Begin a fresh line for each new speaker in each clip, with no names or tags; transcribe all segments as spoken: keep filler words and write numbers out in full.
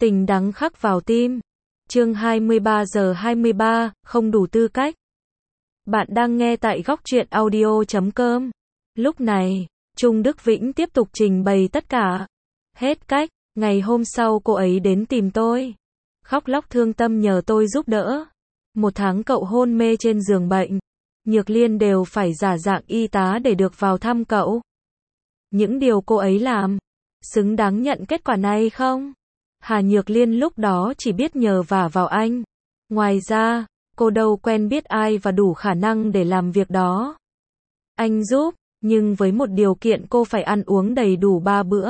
Tình đắng khắc vào tim. Chương hai mươi ba giờ hai mươi ba, không đủ tư cách. Bạn đang nghe tại góc truyện audio chấm com. Lúc này, Trung Đức Vĩnh tiếp tục trình bày tất cả. Hết cách, ngày hôm sau cô ấy đến tìm tôi. Khóc lóc thương tâm nhờ tôi giúp đỡ. Một tháng cậu hôn mê trên giường bệnh. Nhược Liên đều phải giả dạng y tá để được vào thăm cậu. Những điều cô ấy làm, xứng đáng nhận kết quả này không? Hà Nhược Liên lúc đó chỉ biết nhờ vả vào anh. Ngoài ra, cô đâu quen biết ai và đủ khả năng để làm việc đó. Anh giúp, nhưng với một điều kiện cô phải ăn uống đầy đủ ba bữa.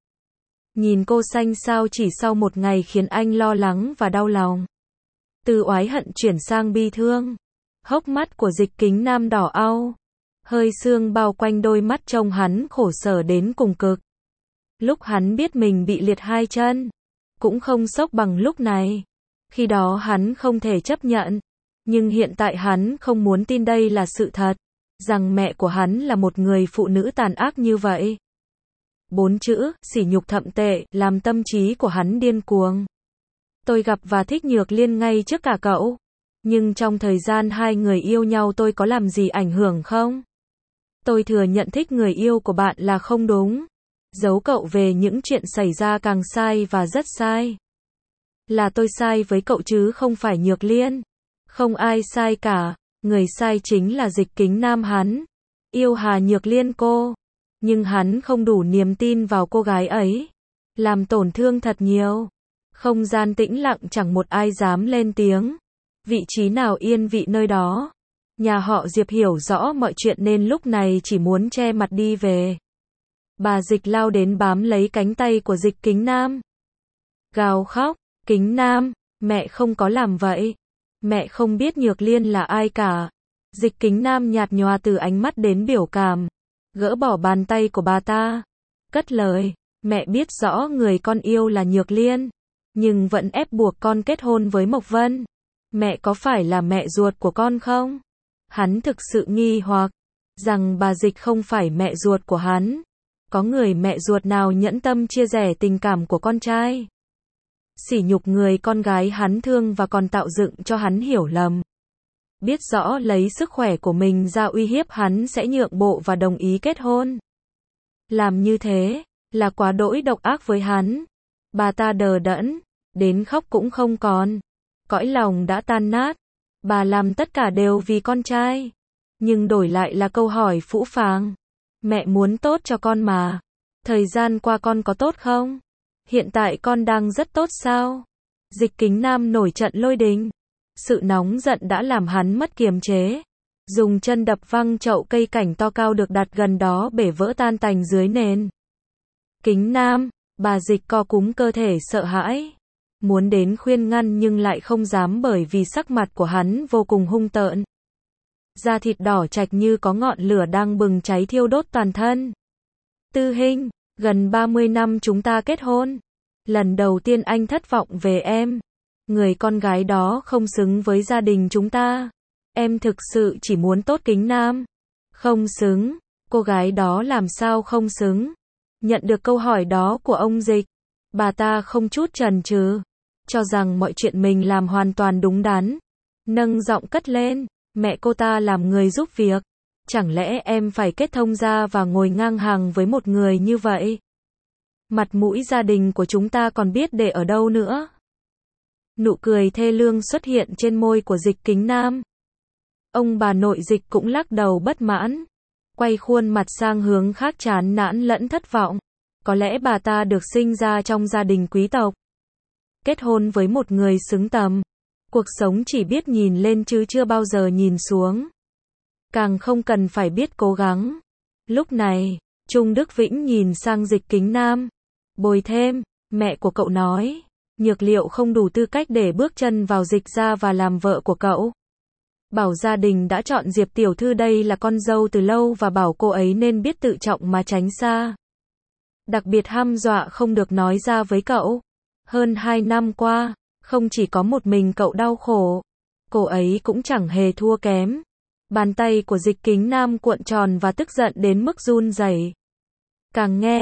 Nhìn cô xanh xao chỉ sau một ngày khiến anh lo lắng và đau lòng. Từ oái hận chuyển sang bi thương. Hốc mắt của Dịch Kính Nam đỏ au. Hơi sương bao quanh đôi mắt trông hắn khổ sở đến cùng cực. Lúc hắn biết mình bị liệt hai chân, cũng không sốc bằng lúc này. Khi đó hắn không thể chấp nhận. Nhưng hiện tại hắn không muốn tin đây là sự thật. Rằng mẹ của hắn là một người phụ nữ tàn ác như vậy. Bốn chữ, sỉ nhục thậm tệ, làm tâm trí của hắn điên cuồng. Tôi gặp và thích Nhược Liên ngay trước cả cậu. Nhưng trong thời gian hai người yêu nhau tôi có làm gì ảnh hưởng không? Tôi thừa nhận thích người yêu của bạn là không đúng. Giấu cậu về những chuyện xảy ra càng sai và rất sai. Là tôi sai với cậu chứ không phải Nhược Liên. Không ai sai cả. Người sai chính là Dịch Kính Nam hắn. Yêu Hà Nhược Liên cô. Nhưng hắn không đủ niềm tin vào cô gái ấy. Làm tổn thương thật nhiều. Không gian tĩnh lặng chẳng một ai dám lên tiếng. Vị trí nào yên vị nơi đó. Nhà họ Diệp hiểu rõ mọi chuyện nên lúc này chỉ muốn che mặt đi về. Bà Dịch lao đến bám lấy cánh tay của Dịch Kính Nam. Gào khóc, Kính Nam, mẹ không có làm vậy. Mẹ không biết Nhược Liên là ai cả. Dịch Kính Nam nhạt nhòa từ ánh mắt đến biểu cảm. Gỡ bỏ bàn tay của bà ta. Cất lời, mẹ biết rõ người con yêu là Nhược Liên. Nhưng vẫn ép buộc con kết hôn với Mộc Vân. Mẹ có phải là mẹ ruột của con không? Hắn thực sự nghi hoặc. Rằng bà Dịch không phải mẹ ruột của hắn. Có người mẹ ruột nào nhẫn tâm chia sẻ tình cảm của con trai. Sỉ nhục người con gái hắn thương và còn tạo dựng cho hắn hiểu lầm. Biết rõ lấy sức khỏe của mình ra uy hiếp hắn sẽ nhượng bộ và đồng ý kết hôn. Làm như thế, là quá đỗi độc ác với hắn. Bà ta đờ đẫn, đến khóc cũng không còn. Cõi lòng đã tan nát. Bà làm tất cả đều vì con trai. Nhưng đổi lại là câu hỏi phũ phàng. Mẹ muốn tốt cho con mà. Thời gian qua con có tốt không? Hiện tại con đang rất tốt sao? Dịch Kính Nam nổi trận lôi đình. Sự nóng giận đã làm hắn mất kiềm chế. Dùng chân đập văng chậu cây cảnh to cao được đặt gần đó bể vỡ tan tành dưới nền. Kính Nam, bà Dịch co cúm cơ thể sợ hãi. Muốn đến khuyên ngăn nhưng lại không dám bởi vì sắc mặt của hắn vô cùng hung tợn. Da thịt đỏ chạch như có ngọn lửa đang bừng cháy thiêu đốt toàn thân. Tư Hinh, gần ba mươi năm chúng ta kết hôn. Lần đầu tiên anh thất vọng về em. Người con gái đó không xứng với gia đình chúng ta. Em thực sự chỉ muốn tốt Kính Nam. Không xứng. Cô gái đó làm sao không xứng? Nhận được câu hỏi đó của ông Dịch. Bà ta không chút chần chừ. Cho rằng mọi chuyện mình làm hoàn toàn đúng đắn. Nâng giọng cất lên. Mẹ cô ta làm người giúp việc. Chẳng lẽ em phải kết thông gia và ngồi ngang hàng với một người như vậy? Mặt mũi gia đình của chúng ta còn biết để ở đâu nữa? Nụ cười thê lương xuất hiện trên môi của Dịch Kính Nam. Ông bà nội Dịch cũng lắc đầu bất mãn. Quay khuôn mặt sang hướng khác chán nản lẫn thất vọng. Có lẽ bà ta được sinh ra trong gia đình quý tộc. Kết hôn với một người xứng tầm. Cuộc sống chỉ biết nhìn lên chứ chưa bao giờ nhìn xuống. Càng không cần phải biết cố gắng. Lúc này, Trung Đức Vĩnh nhìn sang Dịch Kính Nam. Bồi thêm, mẹ của cậu nói. Nhược Liệu không đủ tư cách để bước chân vào Dịch gia và làm vợ của cậu. Bảo gia đình đã chọn Diệp tiểu thư đây là con dâu từ lâu và bảo cô ấy nên biết tự trọng mà tránh xa. Đặc biệt hăm dọa không được nói ra với cậu. Hơn hai năm qua, không chỉ có một mình cậu đau khổ. Cô ấy cũng chẳng hề thua kém. Bàn tay của Dịch Kính Nam cuộn tròn và tức giận đến mức run rẩy. Càng nghe,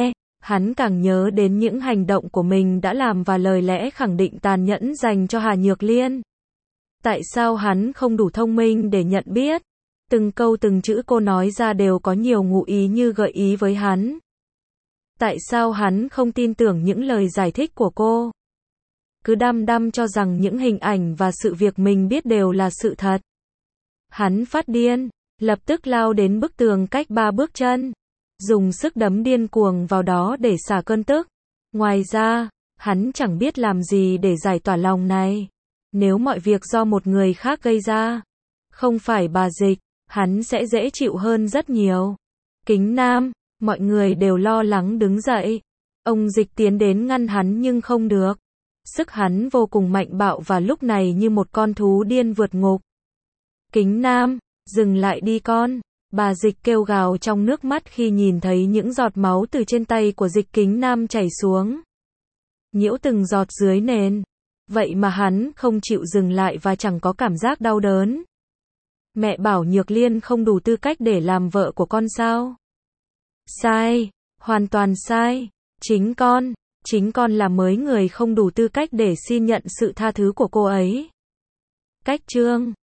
hắn càng nhớ đến những hành động của mình đã làm và lời lẽ khẳng định tàn nhẫn dành cho Hà Nhược Liên. Tại sao hắn không đủ thông minh để nhận biết? Từng câu từng chữ cô nói ra đều có nhiều ngụ ý như gợi ý với hắn. Tại sao hắn không tin tưởng những lời giải thích của cô? Cứ đăm đăm cho rằng những hình ảnh và sự việc mình biết đều là sự thật. Hắn phát điên, lập tức lao đến bức tường cách ba bước chân, dùng sức đấm điên cuồng vào đó để xả cơn tức. Ngoài ra, hắn chẳng biết làm gì để giải tỏa lòng này. Nếu mọi việc do một người khác gây ra, không phải bà Dịch, hắn sẽ dễ chịu hơn rất nhiều. Kính Nam, mọi người đều lo lắng đứng dậy. Ông Dịch tiến đến ngăn hắn nhưng không được. Sức hắn vô cùng mạnh bạo và lúc này như một con thú điên vượt ngục. Kính Nam, dừng lại đi con. Bà Dịch kêu gào trong nước mắt khi nhìn thấy những giọt máu từ trên tay của Dịch Kính Nam chảy xuống. Nhiễu từng giọt dưới nền. Vậy mà hắn không chịu dừng lại và chẳng có cảm giác đau đớn. Mẹ bảo Nhược Liên không đủ tư cách để làm vợ của con sao? Sai, hoàn toàn sai. Chính con, chính con là mới người không đủ tư cách để xin nhận sự tha thứ của cô ấy. Cách chương